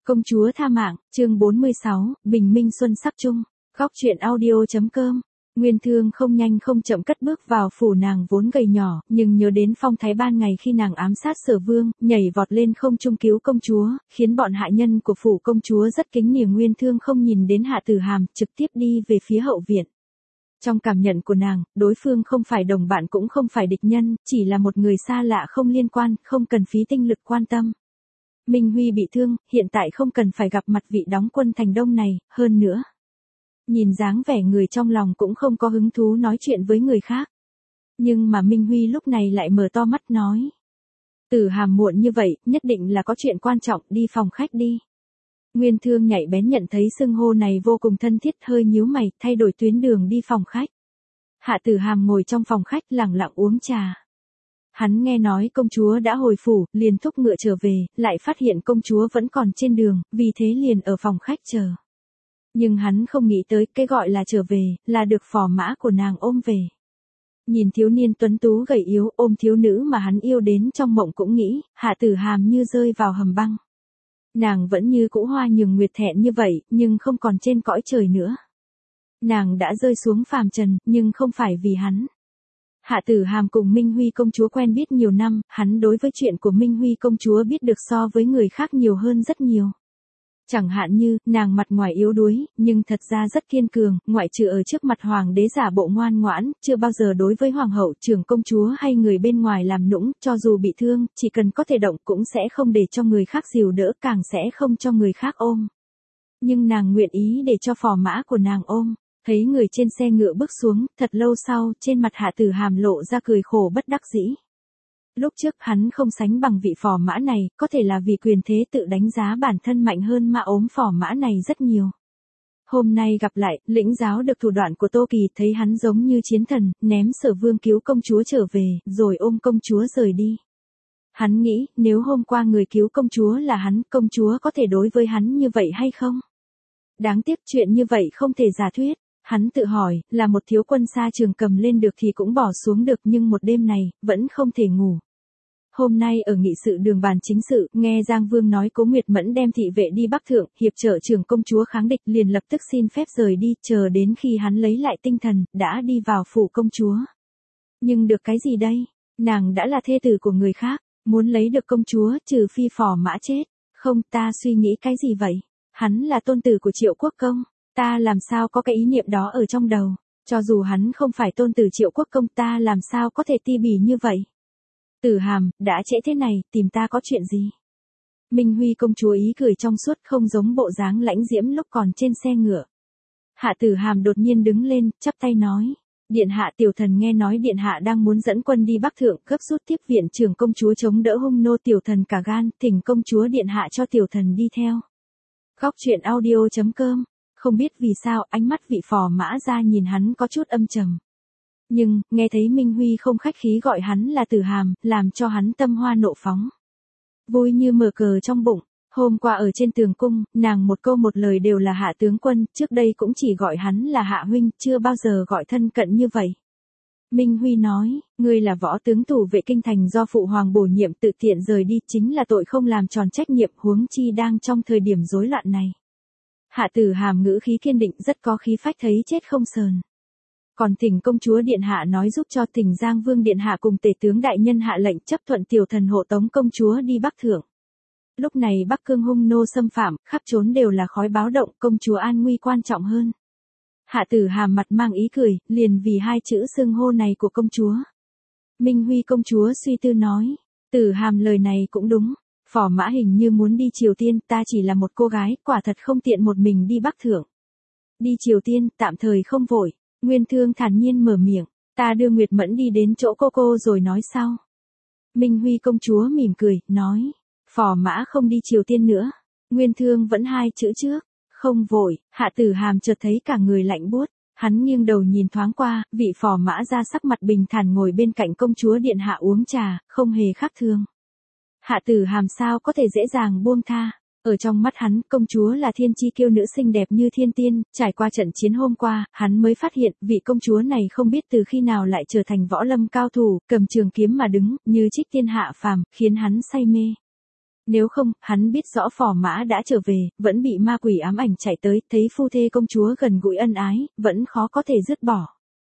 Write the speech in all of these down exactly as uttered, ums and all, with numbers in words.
Công chúa tha mạng, chương bốn mươi sáu, bình minh xuân sắc chung, góc truyện audio.com. Nguyên Thương không nhanh không chậm cất bước vào phủ nàng vốn gầy nhỏ, nhưng nhớ đến phong thái ban ngày khi nàng ám sát Sở Vương, nhảy vọt lên không trung cứu công chúa, khiến bọn hạ nhân của phủ công chúa rất kính nể. Nguyên Thương không nhìn đến Hạ Tử Hàm, trực tiếp đi về phía hậu viện. Trong cảm nhận của nàng, đối phương không phải đồng bạn cũng không phải địch nhân, chỉ là một người xa lạ không liên quan, không cần phí tinh lực quan tâm. Minh Huy bị thương, hiện tại không cần phải gặp mặt vị đóng quân thành Đông này, hơn nữa. Nhìn dáng vẻ người trong lòng cũng không có hứng thú nói chuyện với người khác. Nhưng mà Minh Huy lúc này lại mở to mắt nói. Tử Hàm muộn như vậy, nhất định là có chuyện quan trọng, đi phòng khách đi. Nguyên Thương nhạy bén nhận thấy xưng hô này vô cùng thân thiết, hơi nhíu mày, thay đổi tuyến đường đi phòng khách. Hạ Tử Hàm ngồi trong phòng khách lặng lặng uống trà. Hắn nghe nói công chúa đã hồi phủ, liền thúc ngựa trở về, lại phát hiện công chúa vẫn còn trên đường, vì thế liền ở phòng khách chờ. Nhưng hắn không nghĩ tới cái gọi là trở về, là được phò mã của nàng ôm về. Nhìn thiếu niên tuấn tú gầy yếu ôm thiếu nữ mà hắn yêu đến trong mộng cũng nghĩ, Hạ Tử Hàm như rơi vào hầm băng. Nàng vẫn như cũ hoa nhường nguyệt thẹn như vậy, nhưng không còn trên cõi trời nữa. Nàng đã rơi xuống phàm trần, nhưng không phải vì hắn. Hạ Tử Hàm cùng Minh Huy công chúa quen biết nhiều năm, hắn đối với chuyện của Minh Huy công chúa biết được so với người khác nhiều hơn rất nhiều. Chẳng hạn như, nàng mặt ngoài yếu đuối, nhưng thật ra rất kiên cường, ngoại trừ ở trước mặt hoàng đế giả bộ ngoan ngoãn, chưa bao giờ đối với hoàng hậu, trưởng công chúa hay người bên ngoài làm nũng, cho dù bị thương, chỉ cần có thể động cũng sẽ không để cho người khác dìu đỡ, càng sẽ không cho người khác ôm. Nhưng nàng nguyện ý để cho phò mã của nàng ôm. Thấy người trên xe ngựa bước xuống, thật lâu sau, trên mặt Hạ Tử Hàm lộ ra cười khổ bất đắc dĩ. Lúc trước hắn không sánh bằng vị phò mã này, có thể là vì quyền thế tự đánh giá bản thân mạnh hơn mà ốm phò mã này rất nhiều. Hôm nay gặp lại, lĩnh giáo được thủ đoạn của Tô Kỳ, thấy hắn giống như chiến thần, ném Sở Vương cứu công chúa trở về, rồi ôm công chúa rời đi. Hắn nghĩ, nếu hôm qua người cứu công chúa là hắn, công chúa có thể đối với hắn như vậy hay không? Đáng tiếc chuyện như vậy không thể giả thuyết. Hắn tự hỏi, là một thiếu quân xa trường cầm lên được thì cũng bỏ xuống được, nhưng một đêm này, vẫn không thể ngủ. Hôm nay ở nghị sự đường bàn chính sự, nghe Giang Vương nói Cố Nguyệt Mẫn đem thị vệ đi Bắc Thượng, hiệp trợ trưởng công chúa kháng địch, liền lập tức xin phép rời đi, chờ đến khi hắn lấy lại tinh thần, đã đi vào phủ công chúa. Nhưng được cái gì đây? Nàng đã là thê tử của người khác, muốn lấy được công chúa, trừ phi phò mã chết. Không, ta suy nghĩ cái gì vậy? Hắn là tôn tử của Triệu Quốc Công. Ta làm sao có cái ý niệm đó ở trong đầu, cho dù hắn không phải tôn tử Triệu Quốc Công, ta làm sao có thể ti bỉ như vậy. Tử Hàm, đã trễ thế này, tìm ta có chuyện gì? Minh Huy công chúa ý cười trong suốt, không giống bộ dáng lãnh diễm lúc còn trên xe ngựa. Hạ Tử Hàm đột nhiên đứng lên, chắp tay nói. Điện hạ, tiểu thần nghe nói điện hạ đang muốn dẫn quân đi Bắc Thượng, gấp rút tiếp viện trưởng công chúa chống đỡ hung nô, tiểu thần cả gan, thỉnh công chúa điện hạ cho tiểu thần đi theo. Góc truyện audio.com. Không biết vì sao, ánh mắt vị phò mã ra nhìn hắn có chút âm trầm. Nhưng, nghe thấy Minh Huy không khách khí gọi hắn là Tử Hàm, làm cho hắn tâm hoa nộ phóng. Vui như mở cờ trong bụng, hôm qua ở trên tường cung, nàng một câu một lời đều là Hạ tướng quân, trước đây cũng chỉ gọi hắn là Hạ huynh, chưa bao giờ gọi thân cận như vậy. Minh Huy nói, ngươi là võ tướng thủ vệ kinh thành do phụ hoàng bổ nhiệm, tự tiện rời đi, chính là tội không làm tròn trách nhiệm, huống chi đang trong thời điểm rối loạn này. Hạ Tử Hàm ngữ khí kiên định, rất có khí phách, thấy chết không sờn. Còn thỉnh công chúa điện hạ nói giúp cho thỉnh Giang Vương điện hạ cùng tể tướng đại nhân hạ lệnh chấp thuận tiểu thần hộ tống công chúa đi Bắc Thượng. Lúc này Bắc Cương hung nô xâm phạm, khắp trốn đều là khói báo động, công chúa an nguy quan trọng hơn. Hạ Tử Hàm mặt mang ý cười, liền vì hai chữ xưng hô này của công chúa. Minh Huy công chúa suy tư nói, Tử Hàm lời này cũng đúng. Phò mã hình như muốn đi Triều Tiên, ta chỉ là một cô gái, quả thật không tiện một mình đi Bắc Thượng. Đi Triều Tiên, tạm thời không vội. Nguyên Thương thản nhiên mở miệng, ta đưa Nguyệt Mẫn đi đến chỗ cô cô rồi nói sau. Minh Huy công chúa mỉm cười, nói, phò mã không đi Triều Tiên nữa. Nguyên Thương vẫn hai chữ trước, không vội. Hạ Tử Hàm chợt thấy cả người lạnh buốt, hắn nghiêng đầu nhìn thoáng qua, vị phò mã ra sắc mặt bình thản ngồi bên cạnh công chúa điện hạ uống trà, không hề khác thường. Hạ Tử Hàm sao có thể dễ dàng buông tha. Ở trong mắt hắn, công chúa là thiên chi kiêu nữ xinh đẹp như thiên tiên, trải qua trận chiến hôm qua, hắn mới phát hiện, vị công chúa này không biết từ khi nào lại trở thành võ lâm cao thủ, cầm trường kiếm mà đứng, như trích tiên hạ phàm, khiến hắn say mê. Nếu không, hắn biết rõ phò mã đã trở về, vẫn bị ma quỷ ám ảnh chạy tới, thấy phu thê công chúa gần gũi ân ái, vẫn khó có thể dứt bỏ.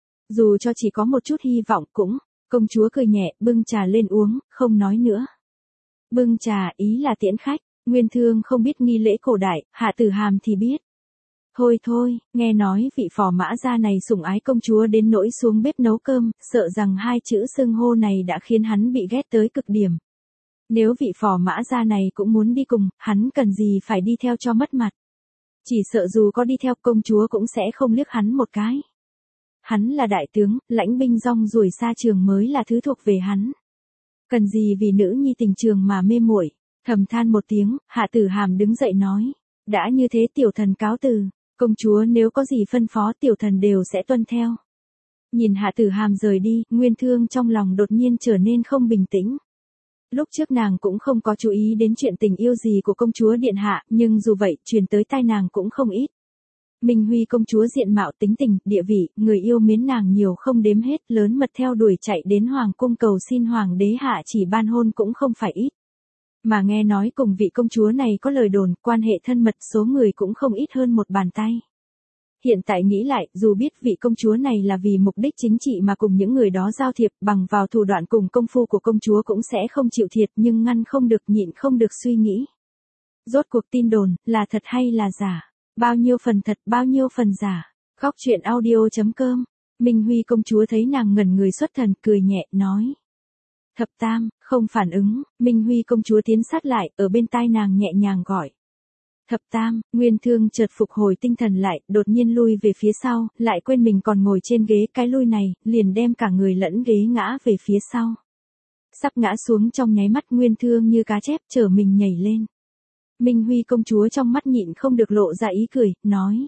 Dù cho chỉ có một chút hy vọng cũng, công chúa cười nhẹ, bưng trà lên uống, không nói nữa. Bưng trà ý là tiễn khách, Nguyên Thương không biết nghi lễ cổ đại, Hạ Tử Hàm thì biết. Thôi thôi, nghe nói vị phò mã gia này sủng ái công chúa đến nỗi xuống bếp nấu cơm, sợ rằng hai chữ xưng hô này đã khiến hắn bị ghét tới cực điểm. Nếu vị phò mã gia này cũng muốn đi cùng, hắn cần gì phải đi theo cho mất mặt. Chỉ sợ dù có đi theo công chúa cũng sẽ không liếc hắn một cái. Hắn là đại tướng, lãnh binh rong ruổi xa trường mới là thứ thuộc về hắn. Cần gì vì nữ nhi tình trường mà mê muội. Thầm than một tiếng, Hạ Tử Hàm đứng dậy nói. Đã như thế tiểu thần cáo từ, công chúa nếu có gì phân phó tiểu thần đều sẽ tuân theo. Nhìn Hạ Tử Hàm rời đi, Nguyên Thương trong lòng đột nhiên trở nên không bình tĩnh. Lúc trước nàng cũng không có chú ý đến chuyện tình yêu gì của công chúa điện hạ, nhưng dù vậy, truyền tới tai nàng cũng không ít. Minh Huy công chúa diện mạo tính tình, địa vị, người yêu mến nàng nhiều không đếm hết, lớn mật theo đuổi chạy đến hoàng cung cầu xin hoàng đế hạ chỉ ban hôn cũng không phải ít. Mà nghe nói cùng vị công chúa này có lời đồn, quan hệ thân mật số người cũng không ít hơn một bàn tay. Hiện tại nghĩ lại, dù biết vị công chúa này là vì mục đích chính trị mà cùng những người đó giao thiệp, bằng vào thủ đoạn cùng công phu của công chúa cũng sẽ không chịu thiệt, nhưng ngăn không được nhịn không được suy nghĩ. Rốt cuộc tin đồn, là thật hay là giả? Bao nhiêu phần thật, bao nhiêu phần giả? Khóc chuyện audio chấm com. Minh Huy công chúa thấy nàng ngẩn người xuất thần, cười nhẹ, nói. Thập tam, không phản ứng, Minh Huy công chúa tiến sát lại, ở bên tai nàng nhẹ nhàng gọi. Thập tam, Nguyên Thương chợt phục hồi tinh thần lại, đột nhiên lui về phía sau, lại quên mình còn ngồi trên ghế, cái lui này, liền đem cả người lẫn ghế ngã về phía sau. Sắp ngã xuống trong nháy mắt Nguyên Thương như cá chép trở mình nhảy lên. Minh Huy công chúa trong mắt nhịn không được lộ ra ý cười, nói.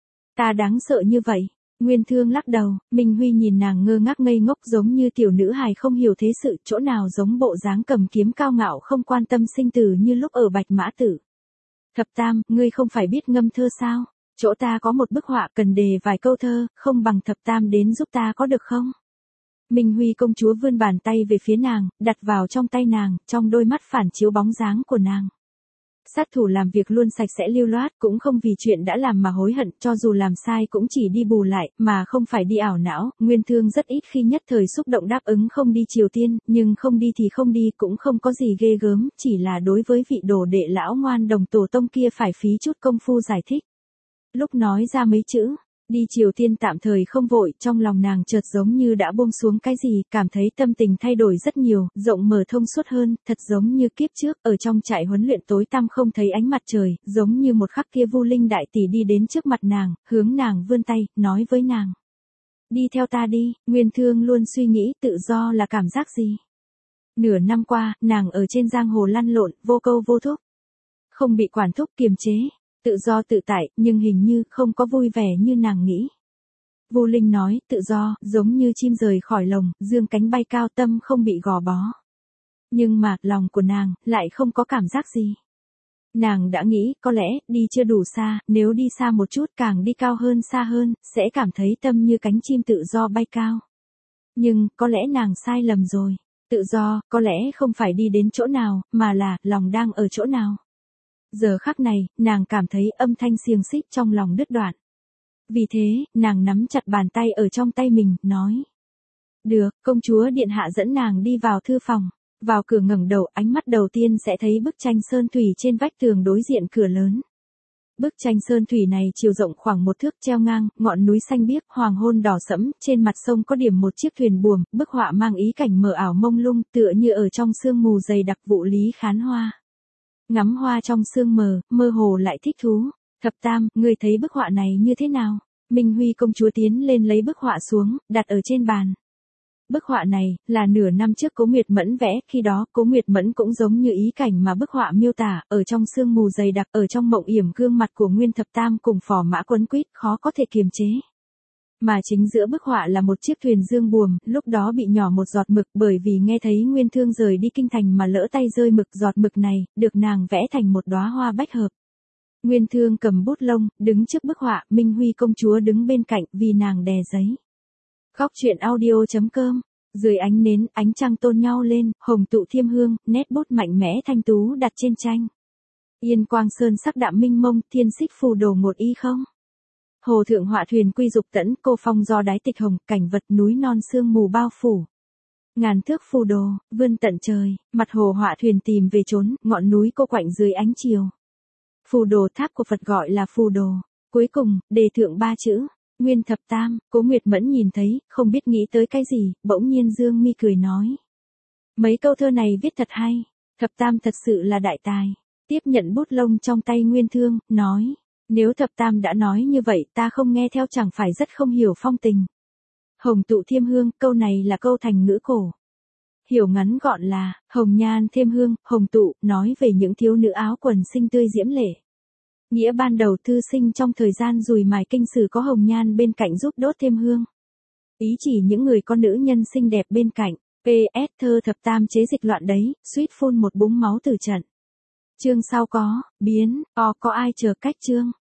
Ta đáng sợ như vậy. Nguyên Thương lắc đầu, Minh Huy nhìn nàng ngơ ngác ngây ngốc giống như tiểu nữ hài không hiểu thế sự, chỗ nào giống bộ dáng cầm kiếm cao ngạo không quan tâm sinh tử như lúc ở Bạch Mã Tử. Thập tam, ngươi không phải biết ngâm thơ sao? Chỗ ta có một bức họa cần đề vài câu thơ, không bằng thập tam đến giúp ta có được không? Minh Huy công chúa vươn bàn tay về phía nàng, đặt vào trong tay nàng, trong đôi mắt phản chiếu bóng dáng của nàng. Sát thủ làm việc luôn sạch sẽ lưu loát, cũng không vì chuyện đã làm mà hối hận, cho dù làm sai cũng chỉ đi bù lại, mà không phải đi ảo não. Nguyên Thương rất ít khi nhất thời xúc động đáp ứng không đi Triều Tiên, nhưng không đi thì không đi cũng không có gì ghê gớm, chỉ là đối với vị đồ đệ lão ngoan đồng tổ tông kia phải phí chút công phu giải thích. Lúc nói ra mấy chữ, đi Triều Tiên tạm thời không vội, trong lòng nàng chợt giống như đã buông xuống cái gì, cảm thấy tâm tình thay đổi rất nhiều, rộng mở thông suốt hơn, thật giống như kiếp trước, ở trong trại huấn luyện tối tăm không thấy ánh mặt trời, giống như một khắc kia Vu Linh đại tỷ đi đến trước mặt nàng, hướng nàng vươn tay, nói với nàng. Đi theo ta đi, Nguyên Thương luôn suy nghĩ tự do là cảm giác gì. Nửa năm qua, nàng ở trên giang hồ lăn lộn, vô câu vô thúc. Không bị quản thúc kiềm chế. Tự do tự tại, nhưng hình như không có vui vẻ như nàng nghĩ. Vu Linh nói, tự do, giống như chim rời khỏi lồng, dương cánh bay cao tâm không bị gò bó. Nhưng mà, lòng của nàng, lại không có cảm giác gì. Nàng đã nghĩ, có lẽ, đi chưa đủ xa, nếu đi xa một chút càng đi cao hơn xa hơn, sẽ cảm thấy tâm như cánh chim tự do bay cao. Nhưng, có lẽ nàng sai lầm rồi. Tự do, có lẽ không phải đi đến chỗ nào, mà là, lòng đang ở chỗ nào. Giờ khắc này, nàng cảm thấy âm thanh xiềng xích trong lòng đứt đoạn. Vì thế, nàng nắm chặt bàn tay ở trong tay mình, nói. Được, công chúa điện hạ dẫn nàng đi vào thư phòng. Vào cửa ngẩng đầu, ánh mắt đầu tiên sẽ thấy bức tranh sơn thủy trên vách tường đối diện cửa lớn. Bức tranh sơn thủy này chiều rộng khoảng một thước, treo ngang, ngọn núi xanh biếc, hoàng hôn đỏ sẫm, trên mặt sông có điểm một chiếc thuyền buồm, bức họa mang ý cảnh mờ ảo mông lung, tựa như ở trong sương mù dày đặc vụ lý khán hoa. Ngắm hoa trong sương mờ, mơ hồ lại thích thú. Thập tam, ngươi thấy bức họa này như thế nào? Minh Huy công chúa tiến lên lấy bức họa xuống, đặt ở trên bàn. Bức họa này, là nửa năm trước Cố Nguyệt Mẫn vẽ, khi đó, Cố Nguyệt Mẫn cũng giống như ý cảnh mà bức họa miêu tả, ở trong sương mù dày đặc, ở trong mộng yểm gương mặt của Nguyên Thập Tam cùng phò mã quấn quýt, khó có thể kiềm chế. Mà chính giữa bức họa là một chiếc thuyền dương buồm, lúc đó bị nhỏ một giọt mực bởi vì nghe thấy Nguyên Thương rời đi kinh thành mà lỡ tay rơi mực, giọt mực này, được nàng vẽ thành một đóa hoa bách hợp. Nguyên Thương cầm bút lông, đứng trước bức họa, Minh Huy công chúa đứng bên cạnh vì nàng đè giấy. Khóc chuyện audio chấm com Dưới ánh nến, ánh trăng tôn nhau lên, hồng tụ thiêm hương, nét bút mạnh mẽ thanh tú đặt trên tranh. Yên quang sơn sắc đạm minh mông, thiên xích phù đồ một y không. Hồ thượng họa thuyền quy dục tẫn, cô phong do đái tịch hồng, cảnh vật núi non sương mù bao phủ. Ngàn thước phù đồ, vươn tận trời, mặt hồ họa thuyền tìm về trốn, ngọn núi cô quạnh dưới ánh chiều. Phù đồ tháp của Phật gọi là phù đồ. Cuối cùng, đề thượng ba chữ, Nguyên thập tam, Cố Nguyệt Mẫn nhìn thấy, không biết nghĩ tới cái gì, bỗng nhiên dương mi cười nói. Mấy câu thơ này viết thật hay, thập tam thật sự là đại tài. Tiếp nhận bút lông trong tay Nguyên Thương, nói. Nếu thập tam đã nói như vậy ta không nghe theo chẳng phải rất không hiểu phong tình. Hồng tụ thiêm hương, câu này là câu thành ngữ cổ. Hiểu ngắn gọn là, hồng nhan thêm hương, hồng tụ, nói về những thiếu nữ áo quần xinh tươi diễm lệ. Nghĩa ban đầu thư sinh trong thời gian dùi mài kinh sử có hồng nhan bên cạnh giúp đốt thêm hương. Ý chỉ những người có nữ nhân xinh đẹp bên cạnh. pê ét thơ thập tam chế dịch loạn đấy, suýt phun một búng máu từ trận. Chương sau có, biến, o có ai chờ cách chương.